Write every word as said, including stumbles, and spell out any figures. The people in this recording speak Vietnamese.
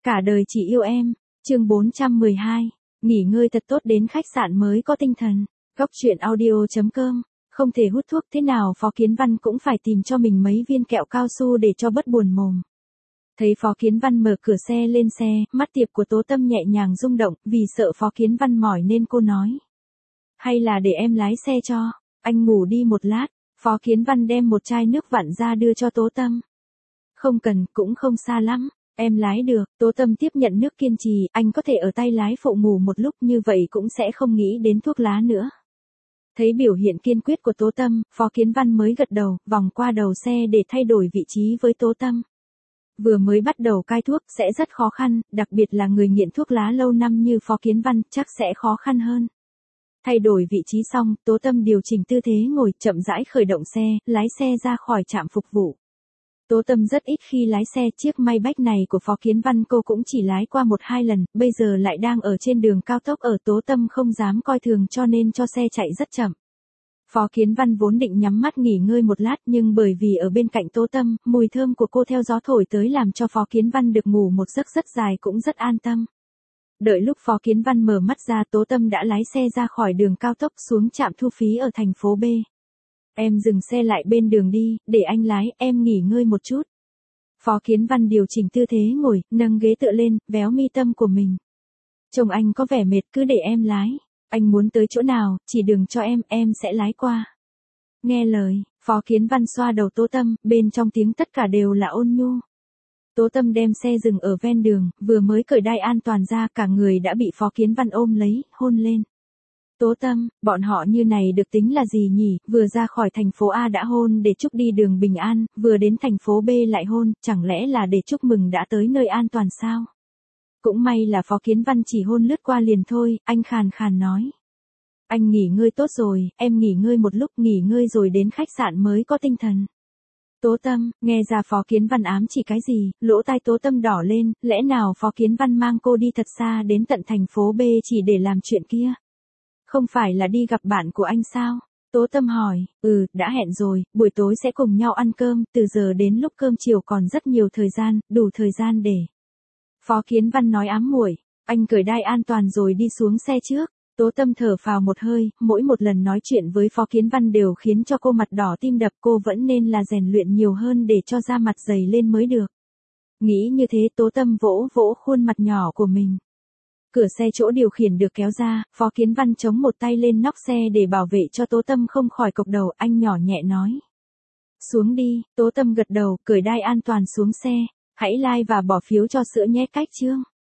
Cả đời chỉ yêu em, chương bốn trăm mười hai, nghỉ ngơi thật tốt đến khách sạn mới có tinh thần. Góc truyện audio.com, không thể hút thuốc thế nào Phó Kiến Văn cũng phải tìm cho mình mấy viên kẹo cao su để cho bớt buồn mồm. Thấy Phó Kiến Văn mở cửa xe lên xe, mắt tiệp của Tố Tâm nhẹ nhàng rung động, vì sợ Phó Kiến Văn mỏi nên cô nói. Hay là để em lái xe cho, anh ngủ đi một lát. Phó Kiến Văn đem một chai nước vặn ra đưa cho Tố Tâm. Không cần, cũng không xa lắm. Em lái được. Tố Tâm tiếp nhận nước kiên trì, anh có thể ở tay lái phụ ngủ một lúc, như vậy cũng sẽ không nghĩ đến thuốc lá nữa. Thấy biểu hiện kiên quyết của Tố Tâm, Phó Kiến Văn mới gật đầu, vòng qua đầu xe để thay đổi vị trí với Tố Tâm. Vừa mới bắt đầu cai thuốc sẽ rất khó khăn, đặc biệt là người nghiện thuốc lá lâu năm như Phó Kiến Văn chắc sẽ khó khăn hơn. Thay đổi vị trí xong, Tố Tâm điều chỉnh tư thế ngồi, chậm rãi khởi động xe, lái xe ra khỏi trạm phục vụ. Tố Tâm rất ít khi lái xe, chiếc Maybach này của Phó Kiến Văn cô cũng chỉ lái qua một hai lần, bây giờ lại đang ở trên đường cao tốc ở Tố Tâm không dám coi thường cho nên cho xe chạy rất chậm. Phó Kiến Văn vốn định nhắm mắt nghỉ ngơi một lát nhưng bởi vì ở bên cạnh Tố Tâm, mùi thơm của cô theo gió thổi tới làm cho Phó Kiến Văn được ngủ một giấc rất dài cũng rất an tâm. Đợi lúc Phó Kiến Văn mở mắt ra, Tố Tâm đã lái xe ra khỏi đường cao tốc xuống trạm thu phí ở thành phố B. Em dừng xe lại bên đường đi, để anh lái, em nghỉ ngơi một chút. Phó Kiến Văn điều chỉnh tư thế ngồi, nâng ghế tựa lên, véo mi tâm của mình. Chồng anh có vẻ mệt, cứ để em lái. Anh muốn tới chỗ nào, chỉ đừng cho em, em sẽ lái qua. Nghe lời, Phó Kiến Văn xoa đầu Tố Tâm, bên trong tiếng tất cả đều là ôn nhu. Tố Tâm đem xe dừng ở ven đường, vừa mới cởi đai an toàn ra, cả người đã bị Phó Kiến Văn ôm lấy, hôn lên. Tố Tâm, bọn họ như này được tính là gì nhỉ, vừa ra khỏi thành phố A đã hôn để chúc đi đường bình an, vừa đến thành phố B lại hôn, chẳng lẽ là để chúc mừng đã tới nơi an toàn sao? Cũng may là Phó Kiến Văn chỉ hôn lướt qua liền thôi, anh khàn khàn nói. Anh nghỉ ngơi tốt rồi, em nghỉ ngơi một lúc, nghỉ ngơi rồi đến khách sạn mới có tinh thần. Tố Tâm, nghe ra Phó Kiến Văn ám chỉ cái gì, lỗ tai Tố Tâm đỏ lên, lẽ nào Phó Kiến Văn mang cô đi thật xa đến tận thành phố B chỉ để làm chuyện kia? Không phải là đi gặp bạn của anh sao? Tố Tâm hỏi, ừ, đã hẹn rồi, buổi tối sẽ cùng nhau ăn cơm, từ giờ đến lúc cơm chiều còn rất nhiều thời gian, đủ thời gian để. Phó Kiến Văn nói ám muội, anh cởi đai an toàn rồi đi xuống xe trước. Tố Tâm thở phào một hơi, mỗi một lần nói chuyện với Phó Kiến Văn đều khiến cho cô mặt đỏ tim đập, cô vẫn nên là rèn luyện nhiều hơn để cho da mặt dày lên mới được. Nghĩ như thế Tố Tâm vỗ vỗ khuôn mặt nhỏ của mình. Cửa xe chỗ điều khiển được kéo ra, Phó Kiến Văn chống một tay lên nóc xe để bảo vệ cho Tố Tâm không khỏi cộc đầu, anh nhỏ nhẹ nói. Xuống đi, Tố Tâm gật đầu, cởi đai an toàn xuống xe, hãy like và bỏ phiếu cho Sữa nhé cách chương.